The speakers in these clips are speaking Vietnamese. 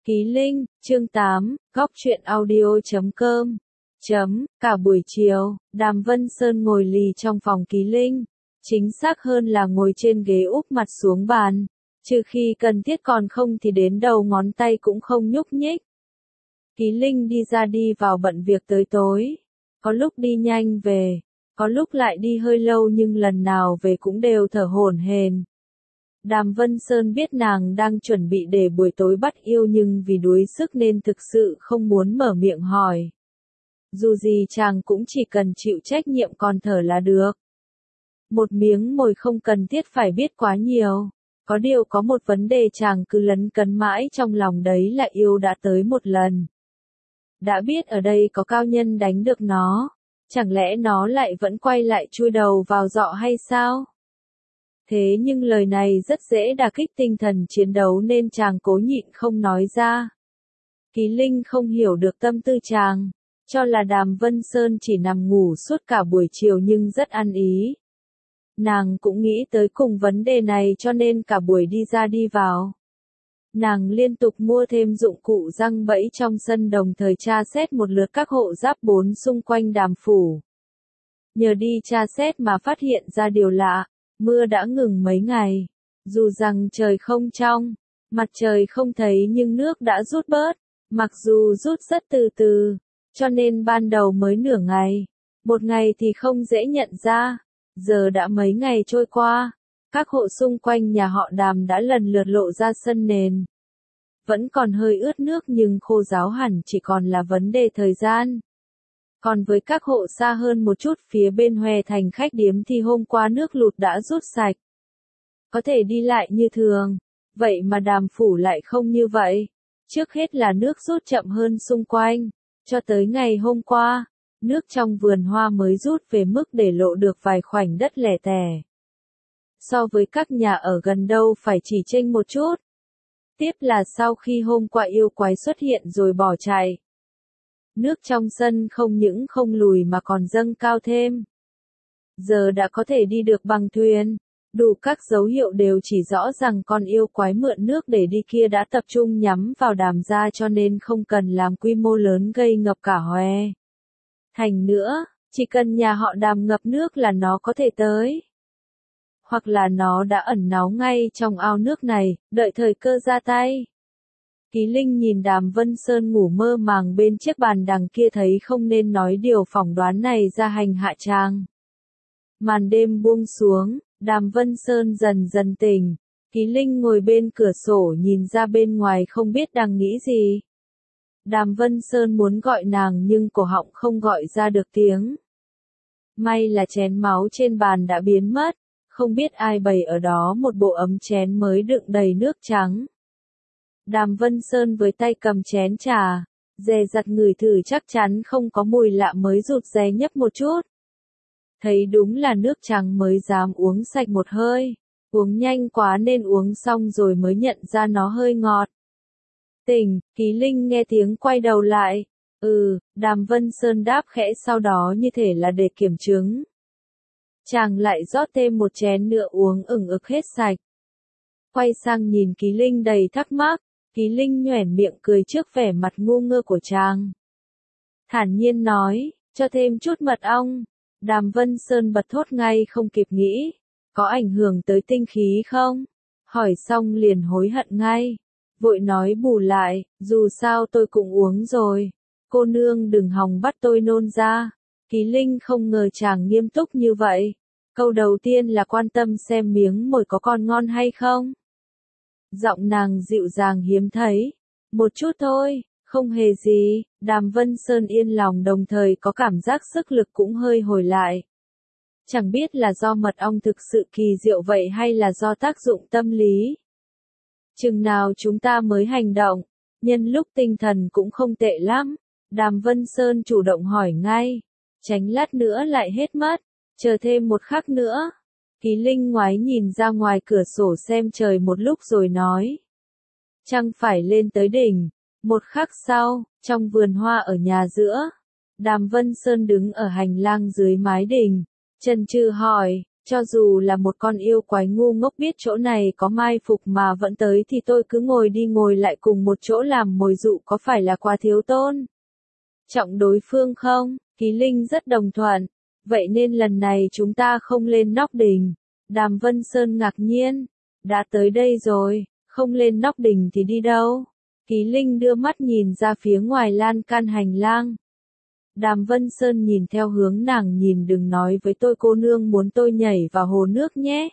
Ký Linh, chương 8, góc truyện audio.com. Cả buổi chiều, Đàm Vân Sơn ngồi lì trong phòng Ký Linh. Chính xác hơn là ngồi trên ghế úp mặt xuống bàn. Trừ khi cần thiết còn không thì đến đầu ngón tay cũng không nhúc nhích. Ký Linh đi ra đi vào bận việc tới tối. Có lúc đi nhanh về, có lúc lại đi hơi lâu nhưng lần nào về cũng đều thở hổn hển. Đàm Vân Sơn biết nàng đang chuẩn bị để buổi tối bắt yêu nhưng vì đuối sức nên thực sự không muốn mở miệng hỏi. Dù gì chàng cũng chỉ cần chịu trách nhiệm còn thở là được. Một miếng mồi không cần thiết phải biết quá nhiều. Có điều có một vấn đề chàng cứ lấn cấn mãi trong lòng đấy là yêu đã tới một lần. Đã biết ở đây có cao nhân đánh được nó, chẳng lẽ nó lại vẫn quay lại chui đầu vào giọ hay sao? Thế nhưng lời này rất dễ đả kích tinh thần chiến đấu nên chàng cố nhịn không nói ra. Ký Linh không hiểu được tâm tư chàng, cho là Đàm Vân Sơn chỉ nằm ngủ suốt cả buổi chiều nhưng rất ăn ý. Nàng cũng nghĩ tới cùng vấn đề này cho nên cả buổi đi ra đi vào. Nàng liên tục mua thêm dụng cụ giăng bẫy trong sân đồng thời tra xét một lượt các hộ giáp bốn xung quanh Đàm phủ. Nhờ đi tra xét mà phát hiện ra điều lạ. Mưa đã ngừng mấy ngày, dù rằng trời không trong, mặt trời không thấy nhưng nước đã rút bớt, mặc dù rút rất từ từ, cho nên ban đầu mới nửa ngày, một ngày thì không dễ nhận ra, giờ đã mấy ngày trôi qua, các hộ xung quanh nhà họ Đàm đã lần lượt lộ ra sân nền. Vẫn còn hơi ướt nước nhưng khô ráo hẳn chỉ còn là vấn đề thời gian. Còn với các hộ xa hơn một chút phía bên Hoè Thành khách điếm thì hôm qua nước lụt đã rút sạch. Có thể đi lại như thường, vậy mà Đàm phủ lại không như vậy. Trước hết là nước rút chậm hơn xung quanh, cho tới ngày hôm qua, nước trong vườn hoa mới rút về mức để lộ được vài khoảnh đất lẻ tẻ. So với các nhà ở gần đâu phải chỉ chênh một chút. Tiếp là sau khi hôm qua yêu quái xuất hiện rồi bỏ chạy. Nước trong sân không những không lùi mà còn dâng cao thêm. Giờ đã có thể đi được bằng thuyền, đủ các dấu hiệu đều chỉ rõ rằng con yêu quái mượn nước để đi kia đã tập trung nhắm vào Đàm gia cho nên không cần làm quy mô lớn gây ngập cả Hoè Thành nữa, chỉ cần nhà họ Đàm ngập nước là nó có thể tới. Hoặc là nó đã ẩn náu ngay trong ao nước này, đợi thời cơ ra tay. Ký Linh nhìn Đàm Vân Sơn ngủ mơ màng bên chiếc bàn đằng kia thấy không nên nói điều phỏng đoán này ra hành hạ chàng. Màn đêm buông xuống, Đàm Vân Sơn dần dần tỉnh. Ký Linh ngồi bên cửa sổ nhìn ra bên ngoài không biết đang nghĩ gì. Đàm Vân Sơn muốn gọi nàng nhưng cổ họng không gọi ra được tiếng. May là chén máu trên bàn đã biến mất, không biết ai bày ở đó một bộ ấm chén mới đựng đầy nước trắng. Đàm Vân Sơn với tay cầm chén trà, dè dặt ngửi thử chắc chắn không có mùi lạ mới rụt rè nhấp một chút. Thấy đúng là nước trắng mới dám uống sạch một hơi, uống nhanh quá nên uống xong rồi mới nhận ra nó hơi ngọt. Tỉnh, Ký Linh nghe tiếng quay đầu lại, Đàm Vân Sơn đáp khẽ sau đó như thể là để kiểm chứng. Chàng lại rót thêm một chén nữa uống ửng ực hết sạch. Quay sang nhìn Ký Linh đầy thắc mắc. Ký Linh nhoẻn miệng cười trước vẻ mặt ngu ngơ của chàng. Thản nhiên nói, cho thêm chút mật ong. Đàm Vân Sơn bật thốt ngay không kịp nghĩ. Có ảnh hưởng tới tinh khí không? Hỏi xong liền hối hận ngay. Vội nói bù lại, dù sao tôi cũng uống rồi. Cô nương đừng hòng bắt tôi nôn ra. Ký Linh không ngờ chàng nghiêm túc như vậy. Câu đầu tiên là quan tâm xem miếng mồi có còn ngon hay không. Giọng nàng dịu dàng hiếm thấy. Một chút thôi, không hề gì. Đàm Vân Sơn yên lòng đồng thời có cảm giác sức lực cũng hơi hồi lại. Chẳng biết là do mật ong thực sự kỳ diệu vậy hay là do tác dụng tâm lý. Chừng nào chúng ta mới hành động, nhân lúc tinh thần cũng không tệ lắm. Đàm Vân Sơn chủ động hỏi ngay. Tránh lát nữa lại hết mất, chờ thêm một khắc nữa. Ký Linh ngoái nhìn ra ngoài cửa sổ xem trời một lúc rồi nói. Trăng phải lên tới đỉnh. Một khắc sau, trong vườn hoa ở nhà giữa, Đàm Vân Sơn đứng ở hành lang dưới mái đình, chần chừ hỏi, Cho dù là một con yêu quái ngu ngốc biết chỗ này có mai phục mà vẫn tới thì tôi cứ ngồi đi ngồi lại cùng một chỗ làm mồi dụ có phải là quá thiếu tôn trọng đối phương không? Ký Linh rất đồng thuận. Vậy nên lần này chúng ta không lên nóc đình. Đàm Vân Sơn ngạc nhiên. Đã tới đây rồi, không lên nóc đình thì đi đâu? Ký Linh đưa mắt nhìn ra phía ngoài lan can hành lang. Đàm Vân Sơn nhìn theo hướng nàng nhìn, đừng nói với tôi cô nương muốn tôi nhảy vào hồ nước nhé.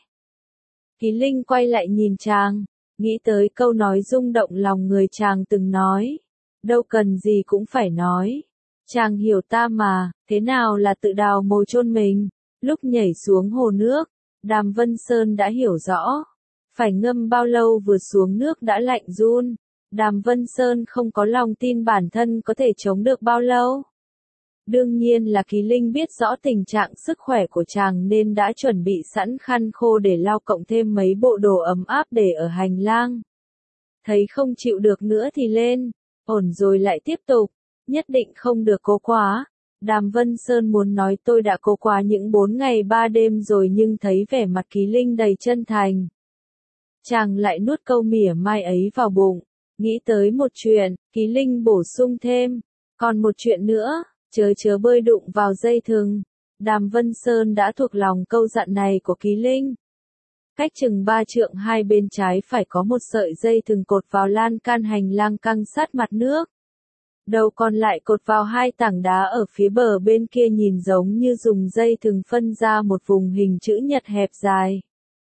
Ký Linh quay lại nhìn chàng, nghĩ tới câu nói rung động lòng người chàng từng nói. Đâu cần gì cũng phải nói. Chàng hiểu ta mà, thế nào là tự đào mồ chôn mình. Lúc nhảy xuống hồ nước, Đàm Vân Sơn đã hiểu rõ. Phải ngâm bao lâu vừa xuống nước đã lạnh run. Đàm Vân Sơn không có lòng tin bản thân có thể chống được bao lâu. Đương nhiên là Ký Linh biết rõ tình trạng sức khỏe của chàng nên đã chuẩn bị sẵn khăn khô để lau cộng thêm mấy bộ đồ ấm áp để ở hành lang. Thấy không chịu được nữa thì lên, ổn rồi lại tiếp tục, nhất định không được cố quá. Đàm Vân Sơn muốn nói tôi đã cố quá những 4 ngày 3 đêm rồi nhưng thấy vẻ mặt Ký Linh đầy chân thành. Chàng lại nuốt câu mỉa mai ấy vào bụng, nghĩ tới một chuyện, Ký Linh bổ sung thêm, còn một chuyện nữa. Chớ bơi đụng vào dây thừng. Đàm Vân Sơn đã thuộc lòng câu dặn này của Ký Linh. Cách chừng 3 trượng hai bên trái phải có một sợi dây thừng cột vào lan can hành lang căng sát mặt nước. Đầu còn lại cột vào hai tảng đá ở phía bờ bên kia nhìn giống như dùng dây thừng phân ra một vùng hình chữ nhật hẹp dài.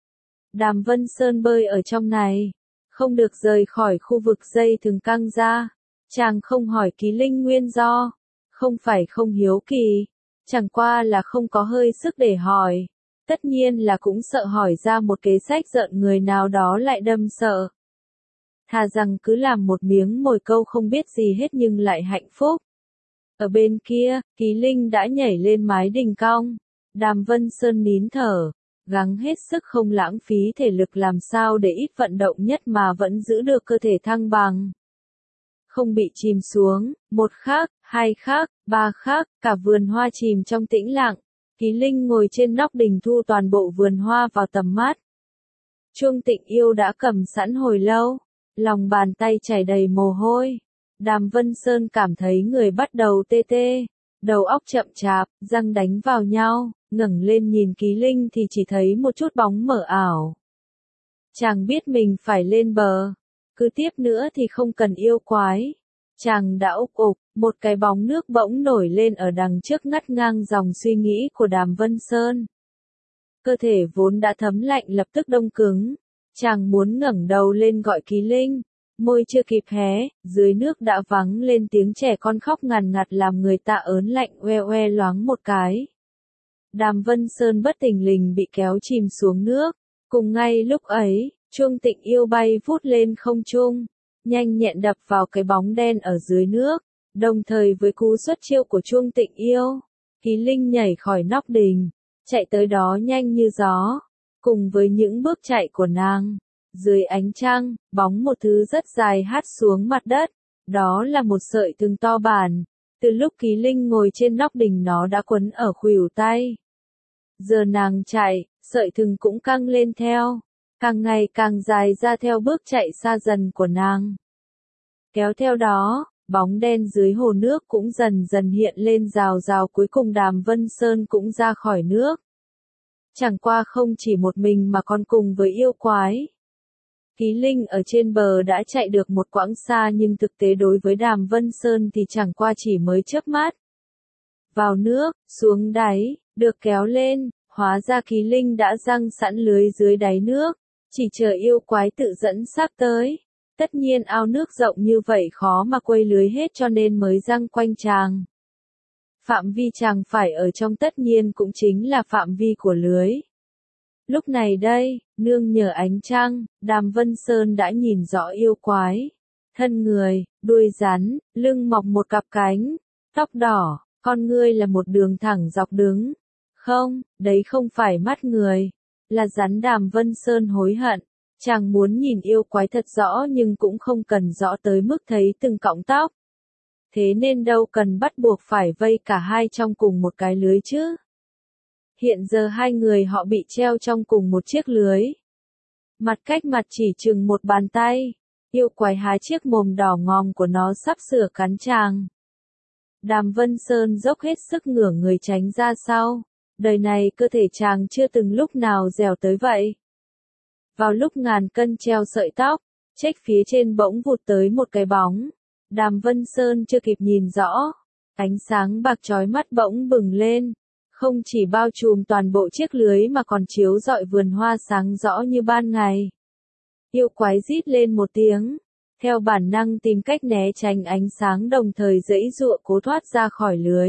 Đàm Vân Sơn bơi ở trong này, không được rời khỏi khu vực dây thừng căng ra. Chàng không hỏi Ký Linh nguyên do. Không phải không hiếu kỳ, chẳng qua là không có hơi sức để hỏi. Tất nhiên là cũng sợ hỏi ra một kế sách giận người nào đó lại đâm sợ. Thà rằng cứ làm một miếng mồi câu không biết gì hết nhưng lại hạnh phúc. Ở bên kia, Ký Linh đã nhảy lên mái đình cong. Đàm Vân Sơn nín thở, gắng hết sức không lãng phí thể lực làm sao để ít vận động nhất mà vẫn giữ được cơ thể thăng bằng. Không bị chìm xuống, một khắc, hai khắc, ba khắc, cả vườn hoa chìm trong tĩnh lặng. Ký Linh ngồi trên nóc đình thu toàn bộ vườn hoa vào tầm mắt. Chuông Tịnh Yêu đã cầm sẵn hồi lâu, lòng bàn tay chảy đầy mồ hôi. Đàm Vân Sơn cảm thấy người bắt đầu tê tê, đầu óc chậm chạp, răng đánh vào nhau, ngẩng lên nhìn Ký Linh thì chỉ thấy một chút bóng mờ ảo. Chàng biết mình phải lên bờ. Cứ tiếp nữa thì không cần yêu quái. Chàng đã ục ục, một cái bóng nước bỗng nổi lên ở đằng trước ngắt ngang dòng suy nghĩ của Đàm Vân Sơn. Cơ thể vốn đã thấm lạnh lập tức đông cứng. Chàng muốn ngẩng đầu lên gọi Ký Linh. Môi chưa kịp hé, dưới nước đã vắng lên tiếng trẻ con khóc ngằn ngặt làm người ta ớn lạnh oe oe loáng một cái. Đàm Vân Sơn bất thình lình bị kéo chìm xuống nước. Cùng ngay lúc ấy, chuông Tịnh Yêu bay vút lên không trung, nhanh nhẹn đập vào cái bóng đen ở dưới nước, đồng thời với cú xuất chiêu của chuông Tịnh Yêu, Ký Linh nhảy khỏi nóc đình, chạy tới đó nhanh như gió, cùng với những bước chạy của nàng, dưới ánh trăng, bóng một thứ rất dài hắt xuống mặt đất, đó là một sợi thừng to bản, từ lúc Ký Linh ngồi trên nóc đình nó đã quấn ở khuỷu tay. Giờ nàng chạy, sợi thừng cũng căng lên theo. Càng ngày càng dài ra theo bước chạy xa dần của nàng. Kéo theo đó, bóng đen dưới hồ nước cũng dần dần hiện lên rào rào cuối cùng Đàm Vân Sơn cũng ra khỏi nước. Chẳng qua không chỉ một mình mà còn cùng với yêu quái. Ký Linh ở trên bờ đã chạy được một quãng xa nhưng thực tế đối với Đàm Vân Sơn thì chẳng qua chỉ mới chớp mắt. Vào nước, xuống đáy, được kéo lên, hóa ra Ký Linh đã giăng sẵn lưới dưới đáy nước. Chỉ chờ yêu quái tự dẫn xác tới. Tất nhiên ao nước rộng như vậy khó mà quây lưới hết cho nên mới giăng quanh chàng. Phạm vi chàng phải ở trong tất nhiên cũng chính là phạm vi của lưới. Lúc này đây, nương nhờ ánh trăng, Đàm Vân Sơn đã nhìn rõ yêu quái. Thân người, đuôi rắn, lưng mọc một cặp cánh, tóc đỏ, con ngươi là một đường thẳng dọc đứng. Không, đấy không phải mắt người. Là rắn. Đàm Vân Sơn hối hận, chàng muốn nhìn yêu quái thật rõ nhưng cũng không cần rõ tới mức thấy từng cọng tóc. Thế nên đâu cần bắt buộc phải vây cả hai trong cùng một cái lưới chứ. Hiện giờ hai người họ bị treo trong cùng một chiếc lưới. Mặt cách mặt chỉ chừng một bàn tay. Yêu quái há chiếc mồm đỏ ngòm của nó sắp sửa cắn chàng. Đàm Vân Sơn dốc hết sức ngửa người tránh ra sau. Đời này cơ thể chàng chưa từng lúc nào dẻo tới vậy. Vào lúc ngàn cân treo sợi tóc, chếch phía trên bỗng vụt tới một cái bóng. Đàm Vân Sơn chưa kịp nhìn rõ. Ánh sáng bạc chói mắt bỗng bừng lên. Không chỉ bao trùm toàn bộ chiếc lưới mà còn chiếu rọi vườn hoa sáng rõ như ban ngày. Yêu quái rít lên một tiếng. Theo bản năng tìm cách né tránh ánh sáng đồng thời giãy giụa cố thoát ra khỏi lưới.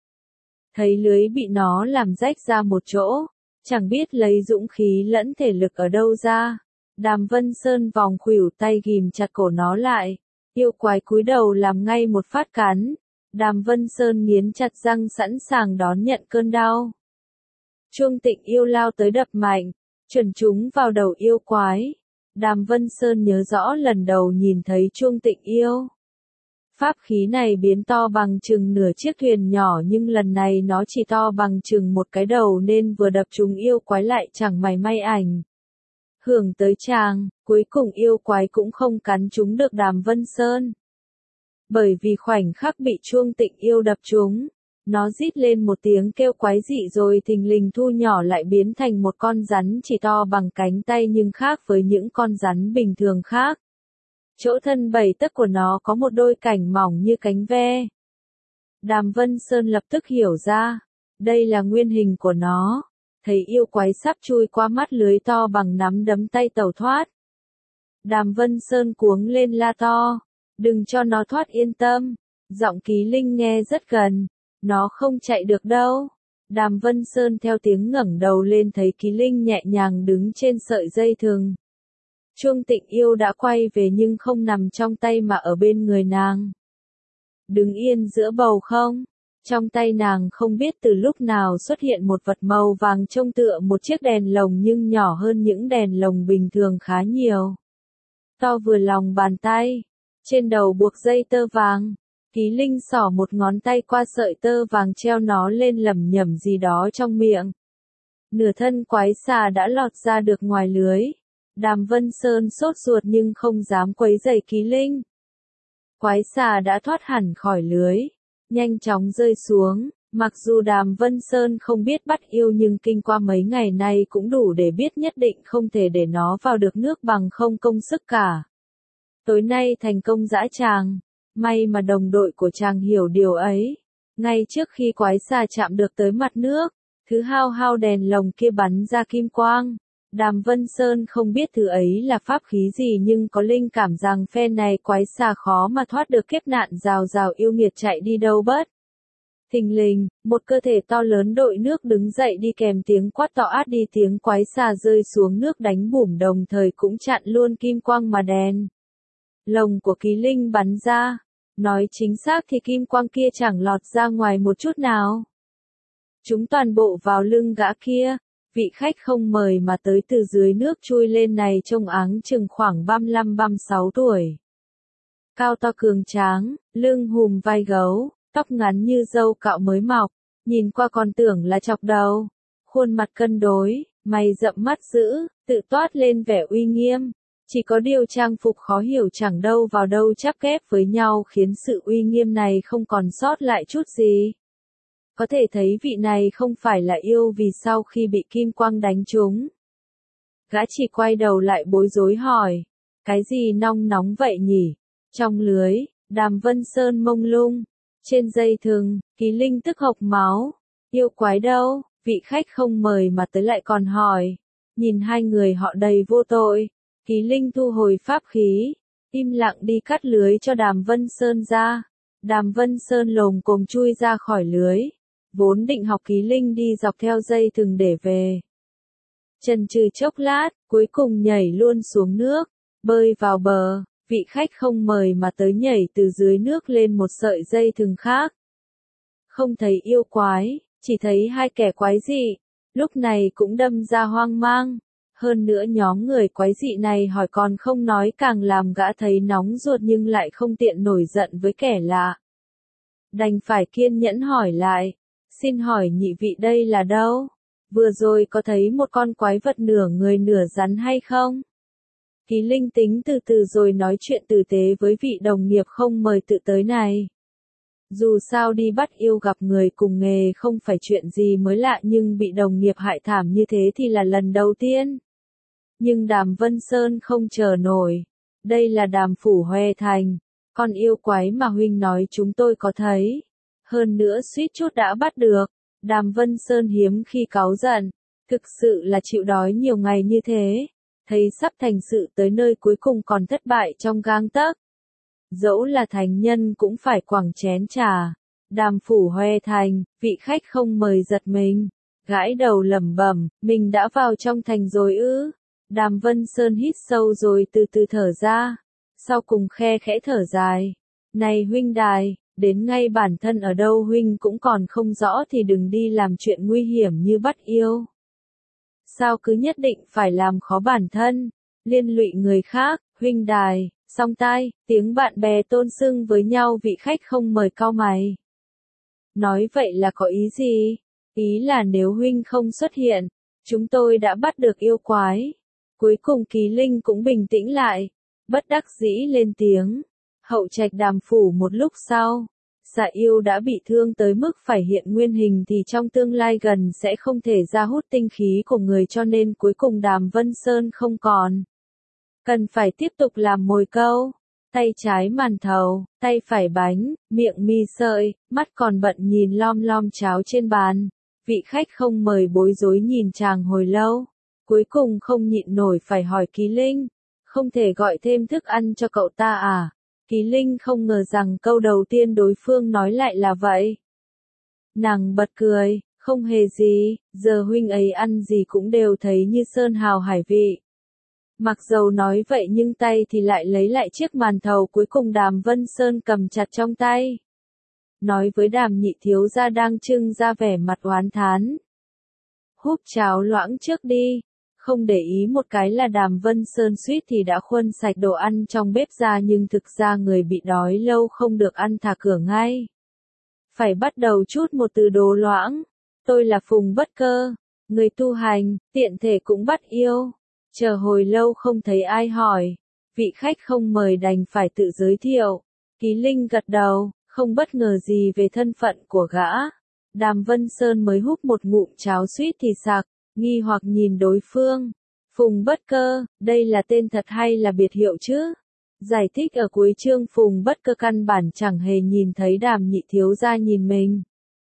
Thấy lưới bị nó làm rách ra một chỗ, chẳng biết lấy dũng khí lẫn thể lực ở đâu ra. Đàm Vân Sơn vòng khuỷu tay ghìm chặt cổ nó lại. Yêu quái cúi đầu làm ngay một phát cắn. Đàm Vân Sơn nghiến chặt răng sẵn sàng đón nhận cơn đau. Chuông Tịnh Yêu lao tới đập mạnh, chuẩn trúng vào đầu yêu quái. Đàm Vân Sơn nhớ rõ lần đầu nhìn thấy Chuông Tịnh Yêu. Pháp khí này biến to bằng chừng nửa chiếc thuyền nhỏ nhưng lần này nó chỉ to bằng chừng một cái đầu nên vừa đập trúng yêu quái lại chẳng mảy may ảnh hưởng tới chàng, cuối cùng yêu quái cũng không cắn trúng được Đàm Vân Sơn. Bởi vì khoảnh khắc bị Chuông Tịnh Yêu đập trúng, nó rít lên một tiếng kêu quái dị rồi thình lình thu nhỏ lại biến thành một con rắn chỉ to bằng cánh tay nhưng khác với những con rắn bình thường khác. Chỗ thân 7 tấc của nó có một đôi cánh mỏng như cánh ve. Đàm Vân Sơn lập tức hiểu ra, đây là nguyên hình của nó. Thấy yêu quái sắp chui qua mắt lưới to bằng nắm đấm tay tẩu thoát. Đàm Vân Sơn cuống lên la to, đừng cho nó thoát yên tâm. Giọng Ký Linh nghe rất gần, nó không chạy được đâu. Đàm Vân Sơn theo tiếng ngẩng đầu lên thấy Ký Linh nhẹ nhàng đứng trên sợi dây thừng. Chuông Tịnh Yêu đã quay về nhưng không nằm trong tay mà ở bên người nàng. Đứng yên giữa bầu không. Trong tay nàng không biết từ lúc nào xuất hiện một vật màu vàng trông tựa một chiếc đèn lồng nhưng nhỏ hơn những đèn lồng bình thường khá nhiều. To vừa lòng bàn tay. Trên đầu buộc dây tơ vàng. Ký Linh xỏ một ngón tay qua sợi tơ vàng treo nó lên lẩm nhẩm gì đó trong miệng. Nửa thân quái xà đã lọt ra được ngoài lưới. Đàm Vân Sơn sốt ruột nhưng không dám quấy rầy Ký Linh. Quái xà đã thoát hẳn khỏi lưới, nhanh chóng rơi xuống. Mặc dù Đàm Vân Sơn không biết bắt yêu nhưng kinh qua mấy ngày nay cũng đủ để biết nhất định không thể để nó vào được nước bằng không công sức cả. Tối nay thành công dã tràng, may mà đồng đội của chàng hiểu điều ấy. Ngay trước khi quái xà chạm được tới mặt nước, thứ hao đèn lồng kia bắn ra kim quang. Đàm Vân Sơn không biết thứ ấy là pháp khí gì nhưng có linh cảm rằng phe này quái xà khó mà thoát được kiếp nạn rào rào yêu nghiệt chạy đi đâu bớt. Thình lình, một cơ thể to lớn đội nước đứng dậy đi kèm tiếng quát to át đi tiếng quái xà rơi xuống nước đánh bùm đồng thời cũng chặn luôn kim quang mà đèn lồng của Ký Linh bắn ra. Nói chính xác thì kim quang kia chẳng lọt ra ngoài một chút nào. Chúng toàn bộ vào lưng gã kia. Vị khách không mời mà tới từ dưới nước chui lên này trông áng chừng khoảng 35-36 tuổi. Cao to cường tráng, lưng hùm vai gấu, tóc ngắn như râu cạo mới mọc, nhìn qua còn tưởng là chọc đầu. Khuôn mặt cân đối, mày rậm mắt dữ, tự toát lên vẻ uy nghiêm. Chỉ có điều trang phục khó hiểu chẳng đâu vào đâu chắp ghép với nhau khiến sự uy nghiêm này không còn sót lại chút gì. Có thể thấy vị này không phải là yêu vì sau khi bị kim quang đánh trúng. Gã chỉ quay đầu lại bối rối hỏi. Cái gì nong nóng vậy nhỉ? Trong lưới, Đàm Vân Sơn mông lung. Trên dây thừng, Ký Linh tức hộc máu. Yêu quái đâu? Vị khách không mời mà tới lại còn hỏi. Nhìn hai người họ đầy vô tội. Ký Linh thu hồi pháp khí. Im lặng đi cắt lưới cho Đàm Vân Sơn ra. Đàm Vân Sơn lồm cồm chui ra khỏi lưới. Vốn định học Ký Linh đi dọc theo dây thừng để về. Chần chừ chốc lát, cuối cùng nhảy luôn xuống nước, bơi vào bờ, vị khách không mời mà tới nhảy từ dưới nước lên một sợi dây thừng khác. Không thấy yêu quái, chỉ thấy hai kẻ quái dị, lúc này cũng đâm ra hoang mang. Hơn nữa nhóm người quái dị này hỏi còn không nói càng làm gã thấy nóng ruột nhưng lại không tiện nổi giận với kẻ lạ. Đành phải kiên nhẫn hỏi lại. Xin hỏi nhị vị đây là đâu? Vừa rồi có thấy một con quái vật nửa người nửa rắn hay không? Ký Linh tính từ từ rồi nói chuyện tử tế với vị đồng nghiệp không mời tự tới này. Dù sao đi bắt yêu gặp người cùng nghề không phải chuyện gì mới lạ, nhưng bị đồng nghiệp hại thảm như thế thì là lần đầu tiên. Nhưng Đàm Vân Sơn không chờ nổi. Đây là Đàm Phủ Hoè Thành. Con yêu quái mà huynh nói chúng tôi có thấy. Hơn nữa suýt chút đã bắt được. Đàm Vân Sơn hiếm khi cáu giận. Thực sự là chịu đói nhiều ngày như thế. Thấy sắp thành sự tới nơi cuối cùng còn thất bại trong gang tấc. Dẫu là thành nhân cũng phải quẳng chén trà. Đàm Phủ Hoè Thành, vị khách không mời giật mình. Gãi đầu lẩm bẩm, mình đã vào trong thành rồi ư? Đàm Vân Sơn hít sâu rồi từ từ thở ra. Sau cùng khe khẽ thở dài. Này huynh đài, đến ngay bản thân ở đâu huynh cũng còn không rõ thì đừng đi làm chuyện nguy hiểm như bắt yêu. Sao cứ nhất định phải làm khó bản thân, liên lụy người khác, huynh đài, song tai, tiếng bạn bè tôn xưng với nhau vị khách không mời cau mày. Nói vậy là có ý gì? Ý là nếu huynh không xuất hiện, chúng tôi đã bắt được yêu quái. Cuối cùng Kỳ Linh cũng bình tĩnh lại, bất đắc dĩ lên tiếng. Hậu trạch Đàm phủ một lúc sau, xà yêu đã bị thương tới mức phải hiện nguyên hình thì trong tương lai gần sẽ không thể ra hút tinh khí của người, cho nên cuối cùng Đàm Vân Sơn không còn. Cần phải tiếp tục làm mồi câu. Tay trái màn thầu, tay phải bánh, miệng mì sợi, mắt còn bận nhìn lom lom cháo trên bàn. Vị khách không mời bối rối nhìn chàng hồi lâu. Cuối cùng không nhịn nổi phải hỏi Kỳ Linh. Không thể gọi thêm thức ăn cho cậu ta à? Kỳ Linh không ngờ rằng câu đầu tiên đối phương nói lại là vậy. Nàng bật cười, không hề gì, giờ huynh ấy ăn gì cũng đều thấy như sơn hào hải vị. Mặc dầu nói vậy nhưng tay thì lại lấy lại chiếc màn thầu cuối cùng Đàm Vân Sơn cầm chặt trong tay. Nói với Đàm nhị thiếu gia đang trưng ra vẻ mặt oán thán. Húp cháo loãng trước đi. Không để ý một cái là Đàm Vân Sơn suýt thì đã khuân sạch đồ ăn trong bếp ra, nhưng thực ra người bị đói lâu không được ăn thả cửa ngay. Phải bắt đầu chút một từ đồ loãng. Tôi là Phùng Bất Cơ, người tu hành, tiện thể cũng bắt yêu. Chờ hồi lâu không thấy ai hỏi. Vị khách không mời đành phải tự giới thiệu. Kỳ Linh gật đầu, không bất ngờ gì về thân phận của gã. Đàm Vân Sơn mới húp một ngụm cháo suýt thì sặc. Nghi hoặc nhìn đối phương. Phùng Bất Cơ, đây là tên thật hay là biệt hiệu chứ? Giải thích ở cuối chương Phùng Bất Cơ căn bản chẳng hề nhìn thấy Đàm nhị thiếu gia nhìn mình.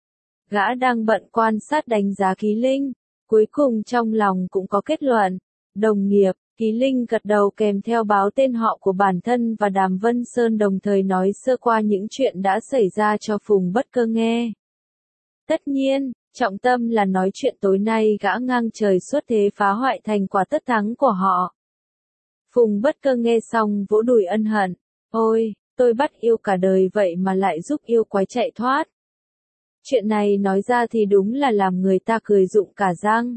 Gã đang bận quan sát đánh giá Kỳ Linh. Cuối cùng trong lòng cũng có kết luận. Đồng nghiệp, Kỳ Linh gật đầu kèm theo báo tên họ của bản thân và Đàm Vân Sơn, đồng thời nói sơ qua những chuyện đã xảy ra cho Phùng Bất Cơ nghe. Tất nhiên, trọng tâm là nói chuyện tối nay gã ngang trời xuất thế phá hoại thành quả tất thắng của họ. Phùng Bất Cơ nghe xong vỗ đùi ân hận. Ôi, tôi bắt yêu cả đời vậy mà lại giúp yêu quái chạy thoát. Chuyện này nói ra thì đúng là làm người ta cười rụng cả răng.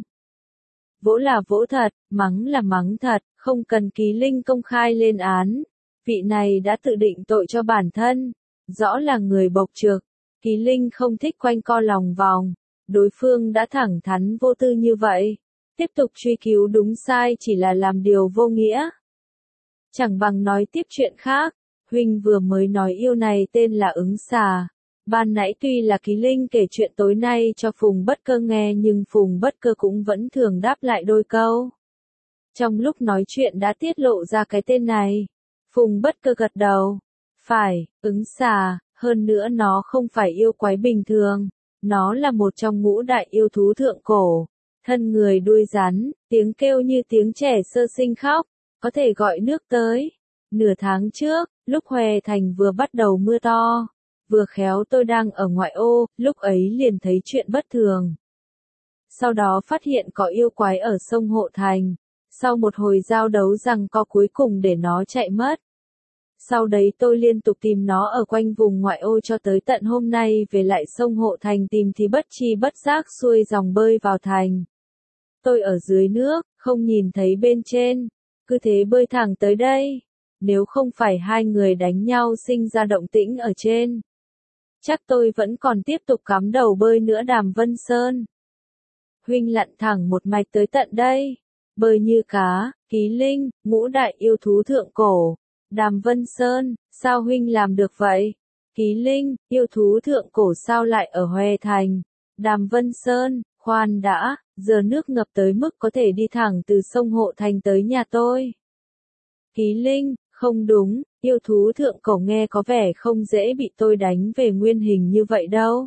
Vỗ là vỗ thật, mắng là mắng thật, không cần Kỳ Linh công khai lên án. Vị này đã tự định tội cho bản thân, rõ là người bộc trực. Kỳ Linh không thích quanh co lòng vòng. Đối phương đã thẳng thắn vô tư như vậy. Tiếp tục truy cứu đúng sai chỉ là làm điều vô nghĩa. Chẳng bằng nói tiếp chuyện khác. Huynh vừa mới nói yêu này tên là Ứng Xà. Ban nãy tuy là Kỳ Linh kể chuyện tối nay cho Phùng Bất Cơ nghe, nhưng Phùng Bất Cơ cũng vẫn thường đáp lại đôi câu. Trong lúc nói chuyện đã tiết lộ ra cái tên này. Phùng Bất Cơ gật đầu. Phải, Ứng Xà, hơn nữa nó không phải yêu quái bình thường. Nó là một trong ngũ đại yêu thú thượng cổ. Thân người đuôi rắn, tiếng kêu như tiếng trẻ sơ sinh khóc, có thể gọi nước tới. Nửa tháng trước, lúc Hoè Thành vừa bắt đầu mưa to, vừa khéo tôi đang ở ngoại ô, lúc ấy liền thấy chuyện bất thường. Sau đó phát hiện có yêu quái ở sông Hộ Thành. Sau một hồi giao đấu giằng co cuối cùng để nó chạy mất. Sau đấy tôi liên tục tìm nó ở quanh vùng ngoại ô cho tới tận hôm nay về lại sông Hộ Thành tìm thì bất chi bất giác xuôi dòng bơi vào thành. Tôi ở dưới nước, không nhìn thấy bên trên, cứ thế bơi thẳng tới đây. Nếu không phải hai người đánh nhau sinh ra động tĩnh ở trên, chắc tôi vẫn còn tiếp tục cắm đầu bơi nữa. Đàm Vân Sơn huynh lặn thẳng một mạch tới tận đây. Bơi như cá, Ký Linh, ngũ đại yêu thú thượng cổ. Đàm Vân Sơn, sao huynh làm được vậy? Ký Linh, yêu thú thượng cổ sao lại ở Hoè Thành? Đàm Vân Sơn, khoan đã, giờ nước ngập tới mức có thể đi thẳng từ sông Hộ Thành tới nhà tôi. Ký Linh, không đúng, yêu thú thượng cổ nghe có vẻ không dễ bị tôi đánh về nguyên hình như vậy đâu.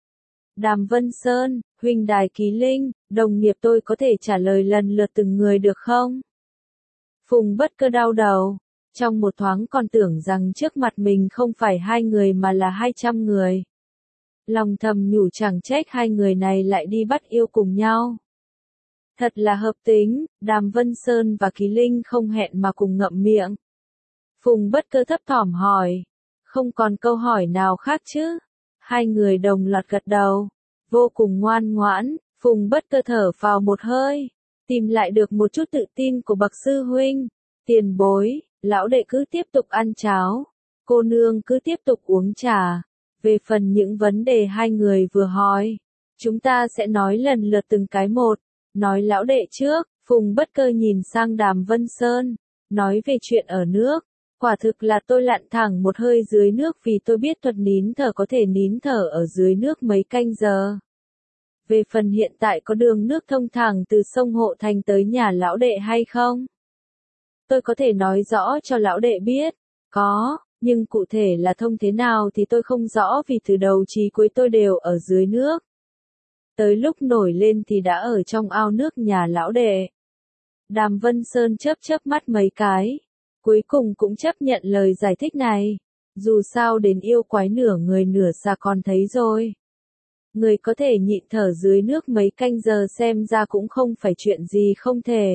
Đàm Vân Sơn, huynh đài Ký Linh, đồng nghiệp tôi có thể trả lời lần lượt từng người được không? Phùng Bất Cơ đau đầu, trong một thoáng còn tưởng rằng trước mặt mình không phải 2 người mà là 200 người. Lòng thầm nhủ chẳng trách 2 người này lại đi bắt yêu cùng nhau. Thật là hợp tính, Đàm Vân Sơn và Ký Linh không hẹn mà cùng ngậm miệng. Phùng Bất Cơ thấp thỏm hỏi, không còn câu hỏi nào khác chứ? 2 người đồng loạt gật đầu, vô cùng ngoan ngoãn. Phùng Bất Cơ thở vào một hơi, tìm lại được một chút tự tin của bậc sư huynh. Tiền bối, lão đệ cứ tiếp tục ăn cháo, cô nương cứ tiếp tục uống trà. Về phần những vấn đề 2 người vừa hỏi, chúng ta sẽ nói lần lượt từng cái một. Nói lão đệ trước, Phùng Bất Cơ nhìn sang Đàm Vân Sơn, nói về chuyện ở nước. Quả thực là tôi lặn thẳng một hơi dưới nước vì tôi biết thuật nín thở có thể nín thở ở dưới nước mấy canh giờ. Về phần hiện tại có đường nước thông thẳng từ sông Hộ Thành tới nhà lão đệ hay không? Tôi có thể nói rõ cho lão đệ biết, có, nhưng cụ thể là thông thế nào thì tôi không rõ vì từ đầu chí cuối tôi đều ở dưới nước. Tới lúc nổi lên thì đã ở trong ao nước nhà lão đệ. Đàm Vân Sơn chớp chớp mắt mấy cái, cuối cùng cũng chấp nhận lời giải thích này. Dù sao đến yêu quái nửa người nửa xà còn thấy rồi. Người có thể nhịn thở dưới nước mấy canh giờ xem ra cũng không phải chuyện gì không thể.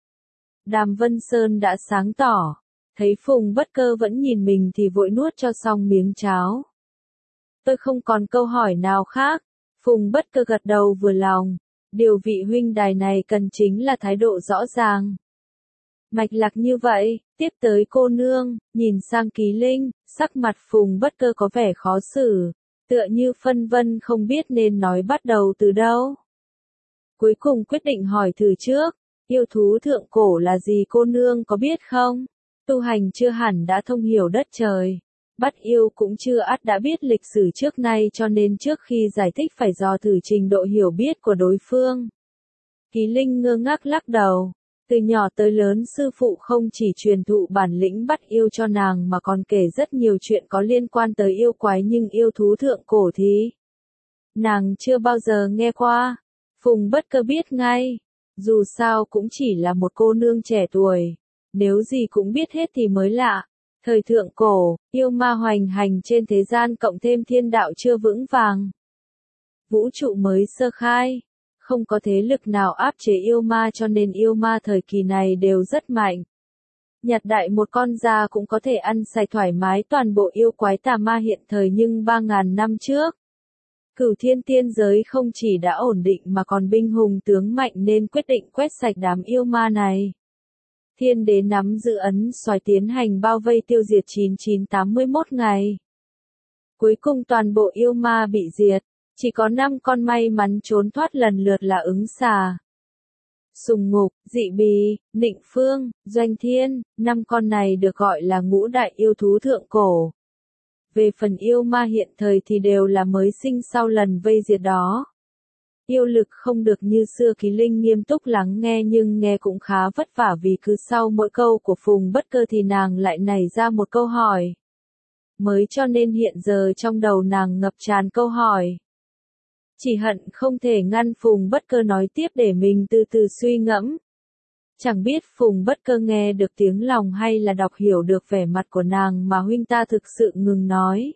Đàm Vân Sơn đã sáng tỏ, thấy Phùng Bất Cơ vẫn nhìn mình thì vội nuốt cho xong miếng cháo. Tôi không còn câu hỏi nào khác. Phùng Bất Cơ gật đầu vừa lòng, điều vị huynh đài này cần chính là thái độ rõ ràng. Mạch lạc như vậy, tiếp tới cô nương, nhìn sang Ký Linh, sắc mặt Phùng Bất Cơ có vẻ khó xử, tựa như phân vân không biết nên nói bắt đầu từ đâu. Cuối cùng quyết định hỏi thử trước, yêu thú thượng cổ là gì cô nương có biết không? Tu hành chưa hẳn đã thông hiểu đất trời. Bắt yêu cũng chưa ắt đã biết lịch sử trước nay cho nên trước khi giải thích phải dò thử trình độ hiểu biết của đối phương. Ký Linh ngơ ngác lắc đầu. Từ nhỏ tới lớn sư phụ không chỉ truyền thụ bản lĩnh bắt yêu cho nàng mà còn kể rất nhiều chuyện có liên quan tới yêu quái nhưng yêu thú thượng cổ thì nàng chưa bao giờ nghe qua. Phùng Bất Cơ biết ngay, dù sao cũng chỉ là một cô nương trẻ tuổi, nếu gì cũng biết hết thì mới lạ. Thời thượng cổ, yêu ma hoành hành trên thế gian cộng thêm thiên đạo chưa vững vàng. Vũ trụ mới sơ khai, không có thế lực nào áp chế yêu ma cho nên yêu ma thời kỳ này đều rất mạnh. Nhặt đại một con ra cũng có thể ăn sạch thoải mái toàn bộ yêu quái tà ma hiện thời nhưng 3.000 năm trước. Cửu Thiên tiên giới không chỉ đã ổn định mà còn binh hùng tướng mạnh nên quyết định quét sạch đám yêu ma này. Thiên đế nắm giữ ấn xoài tiến hành bao vây tiêu diệt 9981 ngày. Cuối cùng toàn bộ yêu ma bị diệt, chỉ có 5 con may mắn trốn thoát lần lượt là Ứng Xà, Sùng Ngục, Dị Bì, Nịnh Phương, Doanh Thiên, 5 con này được gọi là ngũ đại yêu thú thượng cổ. Về phần yêu ma hiện thời thì đều là mới sinh sau lần vây diệt đó. Yêu lực không được như xưa. Ký Linh nghiêm túc lắng nghe nhưng nghe cũng khá vất vả vì cứ sau mỗi câu của Phùng Bất Cơ thì nàng lại nảy ra một câu hỏi mới cho nên hiện giờ trong đầu nàng ngập tràn câu hỏi. Chỉ hận không thể ngăn Phùng Bất Cơ nói tiếp để mình từ từ suy ngẫm. Chẳng biết Phùng Bất Cơ nghe được tiếng lòng hay là đọc hiểu được vẻ mặt của nàng mà huynh ta thực sự ngừng nói.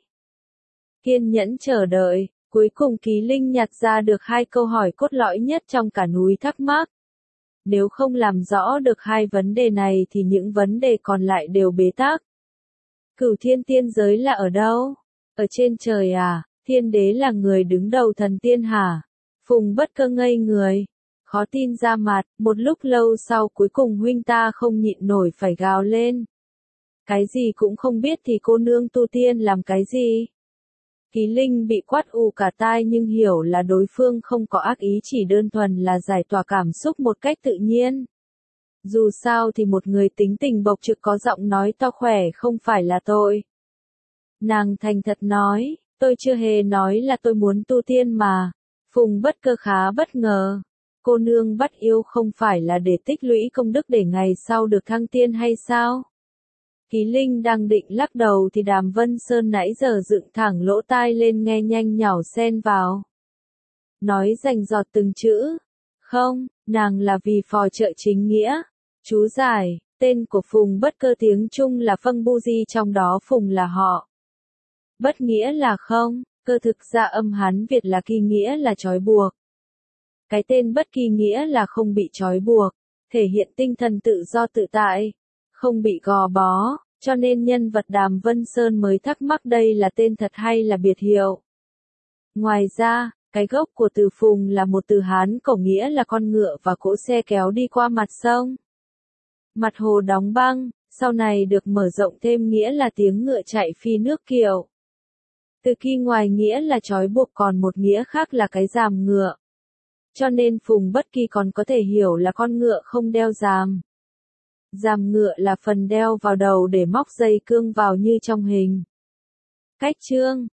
Kiên nhẫn chờ đợi, cuối cùng Ký Linh nhặt ra được 2 câu hỏi cốt lõi nhất trong cả núi thắc mắc. Nếu không làm rõ được 2 vấn đề này thì những vấn đề còn lại đều bế tắc. Cửu Thiên tiên giới là ở đâu? Ở trên trời à? Thiên đế là người đứng đầu thần tiên hả? Phùng Bất Cơ ngây người, khó tin ra mặt, một lúc lâu sau cuối cùng huynh ta không nhịn nổi phải gào lên. Cái gì cũng không biết thì cô nương tu tiên làm cái gì? Ký Linh bị quát ù cả tai nhưng hiểu là đối phương không có ác ý, chỉ đơn thuần là giải tỏa cảm xúc một cách tự nhiên. Dù sao thì một người tính tình bộc trực có giọng nói to khỏe không phải là tôi. Nàng thành thật nói, tôi chưa hề nói là tôi muốn tu tiên mà. Phùng Bất Cơ khá bất ngờ. Cô nương bắt yêu không phải là để tích lũy công đức để ngày sau được thăng tiên hay sao? Ký Linh đang định lắc đầu thì Đàm Vân Sơn nãy giờ dựng thẳng lỗ tai lên nghe nhanh nhảu xen vào. Nói rành rọt từng chữ. Không, nàng là vì phò trợ chính nghĩa. Chú giải, tên của Phùng Bất Cơ tiếng Trung là Phâng Bu Di, trong đó Phùng là họ. Bất nghĩa là không, cơ thực ra âm Hán Việt là kỳ, nghĩa là trói buộc. Cái tên bất kỳ nghĩa là không bị trói buộc, thể hiện tinh thần tự do tự tại, không bị gò bó, cho nên nhân vật Đàm Vân Sơn mới thắc mắc đây là tên thật hay là biệt hiệu. Ngoài ra, cái gốc của từ Phùng là một từ Hán cổ nghĩa là con ngựa và cỗ xe kéo đi qua mặt sông. Mặt hồ đóng băng, sau này được mở rộng thêm nghĩa là tiếng ngựa chạy phi nước kiệu. Từ khi ngoài nghĩa là trói buộc còn một nghĩa khác là cái giàm ngựa. Cho nên Phùng Bất Kỳ còn có thể hiểu là con ngựa không đeo giàm. Giàm ngựa là phần đeo vào đầu để móc dây cương vào như trong hình. Cách chương